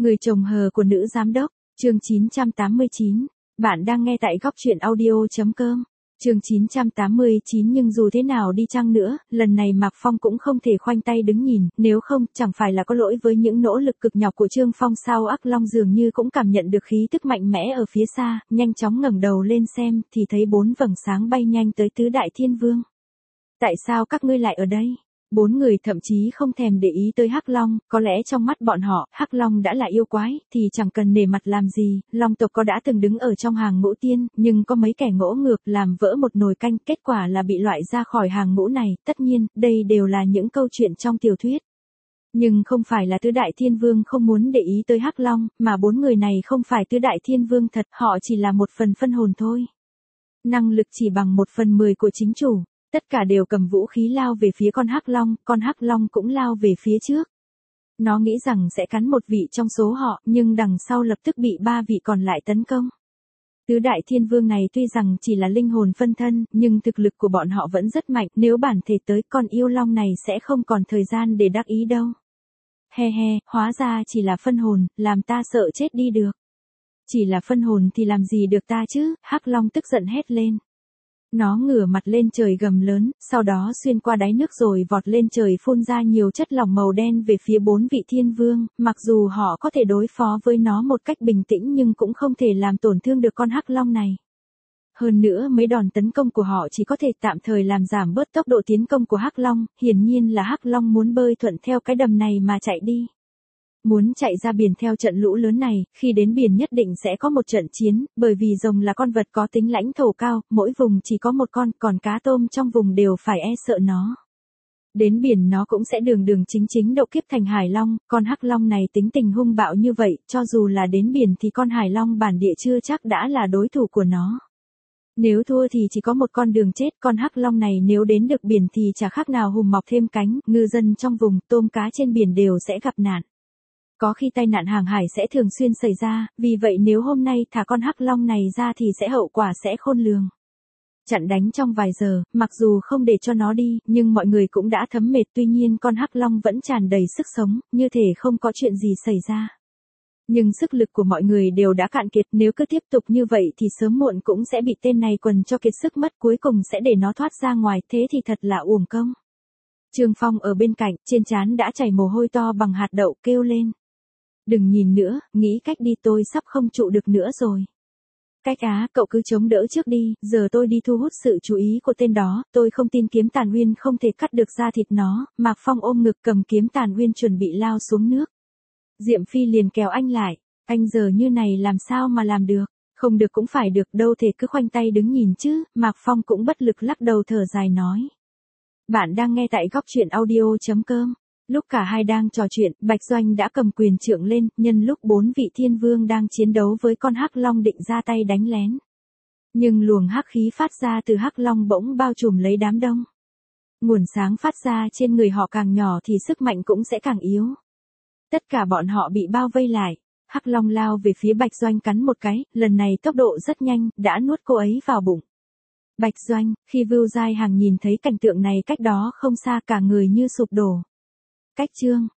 Người chồng hờ của nữ giám đốc, chương 989. Bạn đang nghe tại góc chuyện audio.com. Chương 989. Nhưng dù thế nào đi chăng nữa, lần này Mạc Phong cũng không thể khoanh tay đứng nhìn, nếu không, chẳng phải là có lỗi với những nỗ lực cực nhọc của Trương Phong sao? Ác Long dường như cũng cảm nhận được khí tức mạnh mẽ ở phía xa, nhanh chóng ngẩng đầu lên xem, thì thấy 4 vầng sáng bay nhanh tới Tứ Đại Thiên Vương. Tại sao các ngươi lại ở đây? 4 người thậm chí không thèm để ý tới Hắc Long, có lẽ trong mắt bọn họ, Hắc Long đã là yêu quái, thì chẳng cần nể mặt làm gì, Long tộc có đã từng đứng ở trong hàng ngũ tiên, nhưng có mấy kẻ ngỗ ngược làm vỡ một nồi canh, kết quả là bị loại ra khỏi hàng ngũ này, tất nhiên, đây đều là những câu chuyện trong tiểu thuyết. Nhưng không phải là Tứ Đại Thiên Vương không muốn để ý tới Hắc Long, mà 4 người này không phải Tứ Đại Thiên Vương thật, họ chỉ là một phần phân hồn thôi. Năng lực chỉ bằng 1/10 của chính chủ. Tất cả đều cầm vũ khí lao về phía con Hắc Long cũng lao về phía trước. Nó nghĩ rằng sẽ cắn một vị trong số họ, nhưng đằng sau lập tức bị 3 vị còn lại tấn công. Tứ Đại Thiên Vương này tuy rằng chỉ là linh hồn phân thân, nhưng thực lực của bọn họ vẫn rất mạnh, nếu bản thể tới, con yêu long này sẽ không còn thời gian để đắc ý đâu. He he, hóa ra chỉ là phân hồn, làm ta sợ chết đi được. Chỉ là phân hồn thì làm gì được ta chứ? Hắc Long tức giận hét lên. Nó ngửa mặt lên trời gầm lớn, sau đó xuyên qua đáy nước rồi vọt lên trời phun ra nhiều chất lỏng màu đen về phía 4 vị thiên vương, mặc dù họ có thể đối phó với nó một cách bình tĩnh nhưng cũng không thể làm tổn thương được con Hắc Long này. Hơn nữa mấy đòn tấn công của họ chỉ có thể tạm thời làm giảm bớt tốc độ tiến công của Hắc Long, hiển nhiên là Hắc Long muốn bơi thuận theo cái đầm này mà chạy đi. Muốn chạy ra biển theo trận lũ lớn này, khi đến biển nhất định sẽ có một trận chiến, bởi vì rồng là con vật có tính lãnh thổ cao, mỗi vùng chỉ có một con, còn cá tôm trong vùng đều phải e sợ nó. Đến biển nó cũng sẽ đường đường chính chính độ kiếp thành Hải Long, con Hắc Long này tính tình hung bạo như vậy, cho dù là đến biển thì con Hải Long bản địa chưa chắc đã là đối thủ của nó. Nếu thua thì chỉ có một con đường chết, con Hắc Long này nếu đến được biển thì chả khác nào hùm mọc thêm cánh, ngư dân trong vùng, tôm cá trên biển đều sẽ gặp nạn. Có khi tai nạn hàng hải sẽ thường xuyên xảy ra, vì vậy nếu hôm nay thả con Hắc Long này ra thì hậu quả sẽ khôn lường. Chặn đánh trong vài giờ, mặc dù không để cho nó đi, nhưng mọi người cũng đã thấm mệt, tuy nhiên con Hắc Long vẫn tràn đầy sức sống, như thể không có chuyện gì xảy ra. Nhưng sức lực của mọi người đều đã cạn kiệt, nếu cứ tiếp tục như vậy thì sớm muộn cũng sẽ bị tên này quần cho kiệt sức mất, cuối cùng sẽ để nó thoát ra ngoài, thế thì thật là uổng công. Trương Phong ở bên cạnh, trên trán đã chảy mồ hôi to bằng hạt đậu, kêu lên. Đừng nhìn nữa, nghĩ cách đi, tôi sắp không trụ được nữa rồi. Cách á, cậu cứ chống đỡ trước đi, giờ tôi đi thu hút sự chú ý của tên đó, tôi không tin kiếm tàn nguyên không thể cắt được da thịt nó. Mạc Phong ôm ngực cầm kiếm tàn nguyên chuẩn bị lao xuống nước. Diệm Phi liền kéo anh lại, anh giờ như này làm sao mà làm được, không được cũng phải được, đâu thể cứ khoanh tay đứng nhìn chứ. Mạc Phong cũng bất lực lắc đầu thở dài nói. Bạn đang nghe tại góc chuyện audio.com. Lúc cả hai đang trò chuyện, Bạch Doanh đã cầm quyền trượng lên, nhân lúc 4 vị thiên vương đang chiến đấu với con Hắc Long định ra tay đánh lén. Nhưng luồng hắc khí phát ra từ Hắc Long bỗng bao trùm lấy đám đông. Nguồn sáng phát ra trên người họ càng nhỏ thì sức mạnh cũng sẽ càng yếu. Tất cả bọn họ bị bao vây lại. Hắc Long lao về phía Bạch Doanh cắn một cái, lần này tốc độ rất nhanh, đã nuốt cô ấy vào bụng. Bạch Doanh, khi Vưu Giai Hằng nhìn thấy cảnh tượng này cách đó không xa, cả người như sụp đổ. Cách chương